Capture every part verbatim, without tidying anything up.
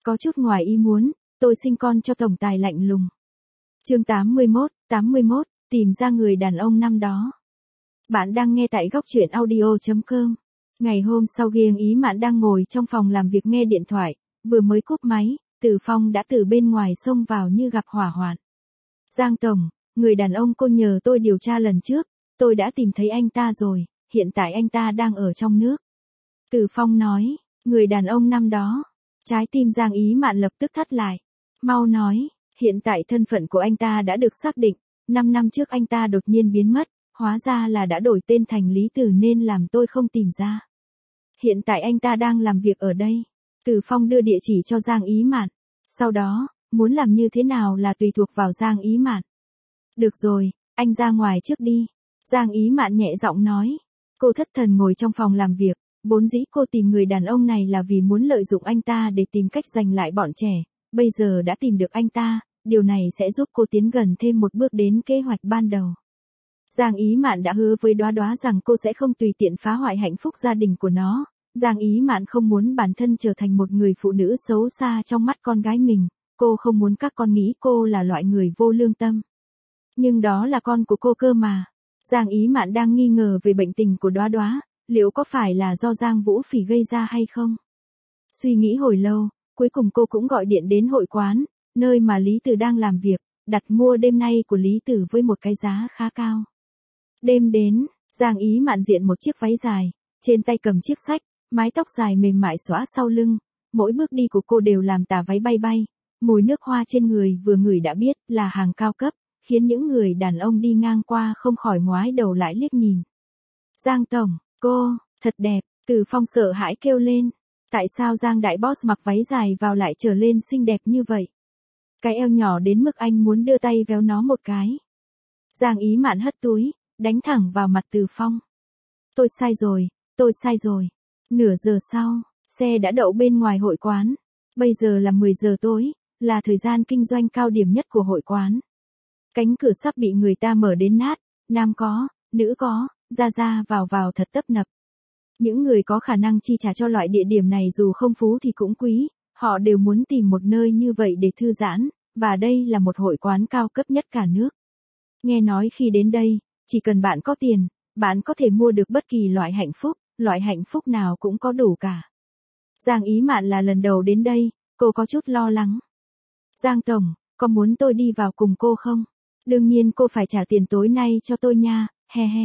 Có chút ngoài ý muốn, tôi sinh con cho tổng tài lạnh lùng. Chương tám mươi mốt, tám mươi mốt, tìm ra người đàn ông năm đó. Bạn đang nghe tại góc truyện audio chấm com. Ngày hôm sau Giang Ý Mạn đang ngồi trong phòng làm việc nghe điện thoại, vừa mới cúp máy, Từ Phong đã từ bên ngoài xông vào như gặp hỏa hoạn. Giang tổng, người đàn ông cô nhờ tôi điều tra lần trước, tôi đã tìm thấy anh ta rồi, hiện tại anh ta đang ở trong nước. Từ Phong nói, người đàn ông năm đó. Trái tim Giang Ý Mạn lập tức thắt lại. Mau nói, hiện tại thân phận của anh ta đã được xác định, năm năm trước anh ta đột nhiên biến mất, hóa ra là đã đổi tên thành Lý Tử nên làm tôi không tìm ra. Hiện tại anh ta đang làm việc ở đây. Từ Phong đưa địa chỉ cho Giang Ý Mạn. Sau đó, muốn làm như thế nào là tùy thuộc vào Giang Ý Mạn. Được rồi, anh ra ngoài trước đi. Giang Ý Mạn nhẹ giọng nói. Cô thất thần ngồi trong phòng làm việc. Vốn dĩ cô tìm người đàn ông này là vì muốn lợi dụng anh ta để tìm cách giành lại bọn trẻ, bây giờ đã tìm được anh ta, điều này sẽ giúp cô tiến gần thêm một bước đến kế hoạch ban đầu. Giang Ý Mạn đã hứa với Đóa Đóa rằng cô sẽ không tùy tiện phá hoại hạnh phúc gia đình của nó. Giang Ý Mạn không muốn bản thân trở thành một người phụ nữ xấu xa trong mắt con gái mình, cô không muốn các con nghĩ cô là loại người vô lương tâm. Nhưng đó là con của cô cơ mà. Giang Ý Mạn đang nghi ngờ về bệnh tình của Đóa Đóa. Liệu có phải là do Giang Vũ Phỉ gây ra hay không? Suy nghĩ hồi lâu, cuối cùng cô cũng gọi điện đến hội quán, nơi mà Lý Tử đang làm việc, đặt mua đêm nay của Lý Tử với một cái giá khá cao. Đêm đến, Giang Ý Mạn diện một chiếc váy dài, trên tay cầm chiếc xách, mái tóc dài mềm mại xõa sau lưng, mỗi bước đi của cô đều làm tà váy bay bay, mùi nước hoa trên người vừa ngửi đã biết là hàng cao cấp, khiến những người đàn ông đi ngang qua không khỏi ngoái đầu lại liếc nhìn. Giang tổng, cô, thật đẹp, Từ Phong sợ hãi kêu lên. Tại sao Giang đại boss mặc váy dài vào lại trở lên xinh đẹp như vậy? Cái eo nhỏ đến mức anh muốn đưa tay véo nó một cái. Giang Ý Mạn hất túi, đánh thẳng vào mặt Từ Phong. Tôi sai rồi, tôi sai rồi. Nửa giờ sau, xe đã đậu bên ngoài hội quán. Bây giờ là mười giờ tối, là thời gian kinh doanh cao điểm nhất của hội quán. Cánh cửa sắp bị người ta mở đến nát, nam có, nữ có. Ra ra vào vào thật tấp nập. Những người có khả năng chi trả cho loại địa điểm này dù không phú thì cũng quý, họ đều muốn tìm một nơi như vậy để thư giãn, và đây là một hội quán cao cấp nhất cả nước. Nghe nói khi đến đây, chỉ cần bạn có tiền, bạn có thể mua được bất kỳ loại hạnh phúc, loại hạnh phúc nào cũng có đủ cả. Giang Ý Mạn là lần đầu đến đây, cô có chút lo lắng. Giang tổng, có muốn tôi đi vào cùng cô không? Đương nhiên cô phải trả tiền tối nay cho tôi nha, he he.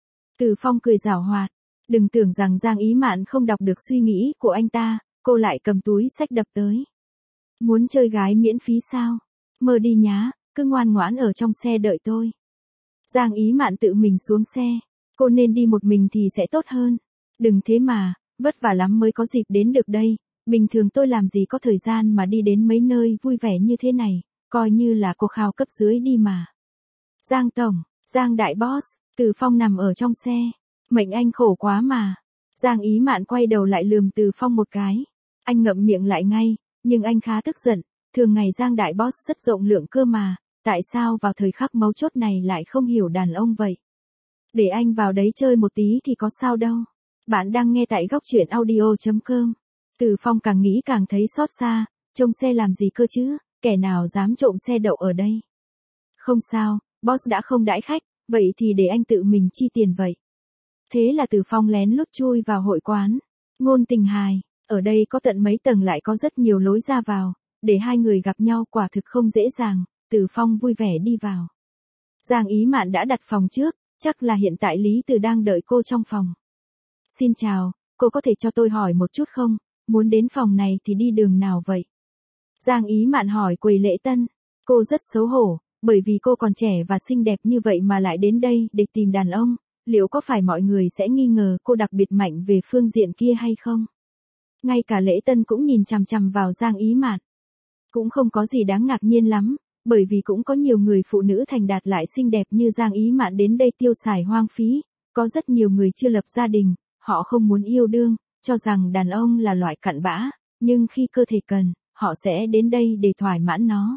Từ Phong cười giảo hoạt, đừng tưởng rằng Giang Ý Mạn không đọc được suy nghĩ của anh ta, cô lại cầm túi xách đập tới. Muốn chơi gái miễn phí sao? Mơ đi nhá, cứ ngoan ngoãn ở trong xe đợi tôi. Giang Ý Mạn tự mình xuống xe, cô nên đi một mình thì sẽ tốt hơn. Đừng thế mà, vất vả lắm mới có dịp đến được đây, bình thường tôi làm gì có thời gian mà đi đến mấy nơi vui vẻ như thế này, coi như là cô khao cấp dưới đi mà. Giang tổng, Giang đại boss. Từ Phong nằm ở trong xe. Mệnh anh khổ quá mà. Giang Ý Mạn quay đầu lại lườm Từ Phong một cái. Anh ngậm miệng lại ngay, nhưng anh khá tức giận. Thường ngày Giang đại boss rất rộng lượng cơ mà. Tại sao vào thời khắc mấu chốt này lại không hiểu đàn ông vậy? Để anh vào đấy chơi một tí thì có sao đâu. Bạn đang nghe tại góc truyện audio chấm com. Từ Phong càng nghĩ càng thấy xót xa. Trông xe làm gì cơ chứ? Kẻ nào dám trộm xe đậu ở đây? Không sao, boss đã không đãi khách. Vậy thì để anh tự mình chi tiền vậy. Thế là Từ Phong lén lút chui vào hội quán. Ngôn tình hài, ở đây có tận mấy tầng lại có rất nhiều lối ra vào, để hai người gặp nhau quả thực không dễ dàng, Từ Phong vui vẻ đi vào. Giang Ý Mạn đã đặt phòng trước, chắc là hiện tại Lý Tử đang đợi cô trong phòng. Xin chào, cô có thể cho tôi hỏi một chút không, muốn đến phòng này thì đi đường nào vậy? Giang Ý Mạn hỏi quầy lễ tân, cô rất xấu hổ. Bởi vì cô còn trẻ và xinh đẹp như vậy mà lại đến đây để tìm đàn ông, liệu có phải mọi người sẽ nghi ngờ cô đặc biệt mạnh về phương diện kia hay không? Ngay cả lễ tân cũng nhìn chằm chằm vào Giang Ý Mạn. Cũng không có gì đáng ngạc nhiên lắm, bởi vì cũng có nhiều người phụ nữ thành đạt lại xinh đẹp như Giang Ý Mạn đến đây tiêu xài hoang phí, có rất nhiều người chưa lập gia đình, họ không muốn yêu đương, cho rằng đàn ông là loại cặn bã, nhưng khi cơ thể cần, họ sẽ đến đây để thỏa mãn nó.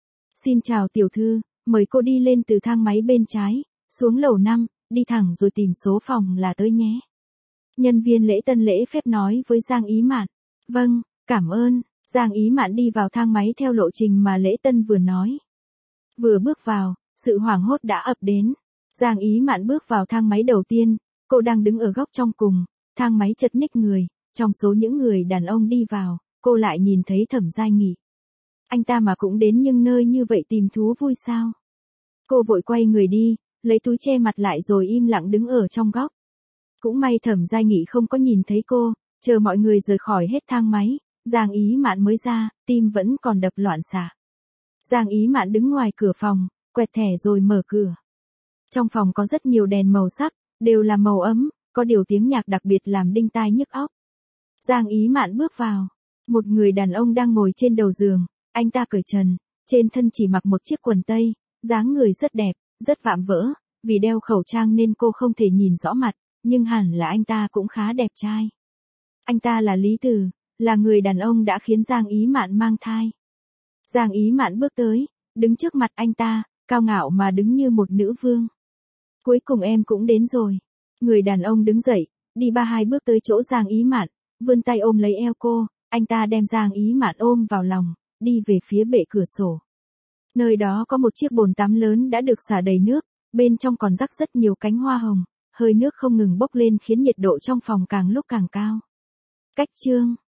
Xin chào tiểu thư, mời cô đi lên từ thang máy bên trái, xuống lầu năm, đi thẳng rồi tìm số phòng là tới nhé. Nhân viên lễ tân lễ phép nói với Giang Ý Mạn. Vâng, cảm ơn. Giang Ý Mạn đi vào thang máy theo lộ trình mà Lễ Tân vừa nói. Vừa bước vào, sự hoảng hốt đã ập đến. Giang Ý Mạn bước vào thang máy đầu tiên, cô đang đứng ở góc trong cùng, thang máy chật ních người, trong số những người đàn ông đi vào, cô lại nhìn thấy Thẩm Giai Nghị. Anh ta mà cũng đến nhưng nơi như vậy tìm thú vui sao? Cô vội quay người đi, lấy túi che mặt lại rồi im lặng đứng ở trong góc. Cũng may Thẩm Giai Nghị không có nhìn thấy cô, chờ mọi người rời khỏi hết thang máy, Giang Ý Mạn mới ra, tim vẫn còn đập loạn xạ. Giang Ý Mạn đứng ngoài cửa phòng, quẹt thẻ rồi mở cửa. Trong phòng có rất nhiều đèn màu sắc, đều là màu ấm, có điều tiếng nhạc đặc biệt làm đinh tai nhức óc. Giang Ý Mạn bước vào, một người đàn ông đang ngồi trên đầu giường, anh ta cởi trần, trên thân chỉ mặc một chiếc quần tây, dáng người rất đẹp, rất vạm vỡ, vì đeo khẩu trang nên cô không thể nhìn rõ mặt, nhưng hẳn là anh ta cũng khá đẹp trai. Anh ta là Lý Từ, là người đàn ông đã khiến Giang Ý Mạn mang thai. Giang Ý Mạn bước tới, đứng trước mặt anh ta, cao ngạo mà đứng như một nữ vương. Cuối cùng em cũng đến rồi. Người đàn ông đứng dậy, đi ba hai bước tới chỗ Giang Ý Mạn, vươn tay ôm lấy eo cô, anh ta đem Giang Ý Mạn ôm vào lòng, đi về phía bệ cửa sổ. Nơi đó có một chiếc bồn tắm lớn đã được xả đầy nước, bên trong còn rắc rất nhiều cánh hoa hồng, hơi nước không ngừng bốc lên khiến nhiệt độ trong phòng càng lúc càng cao. Cách chương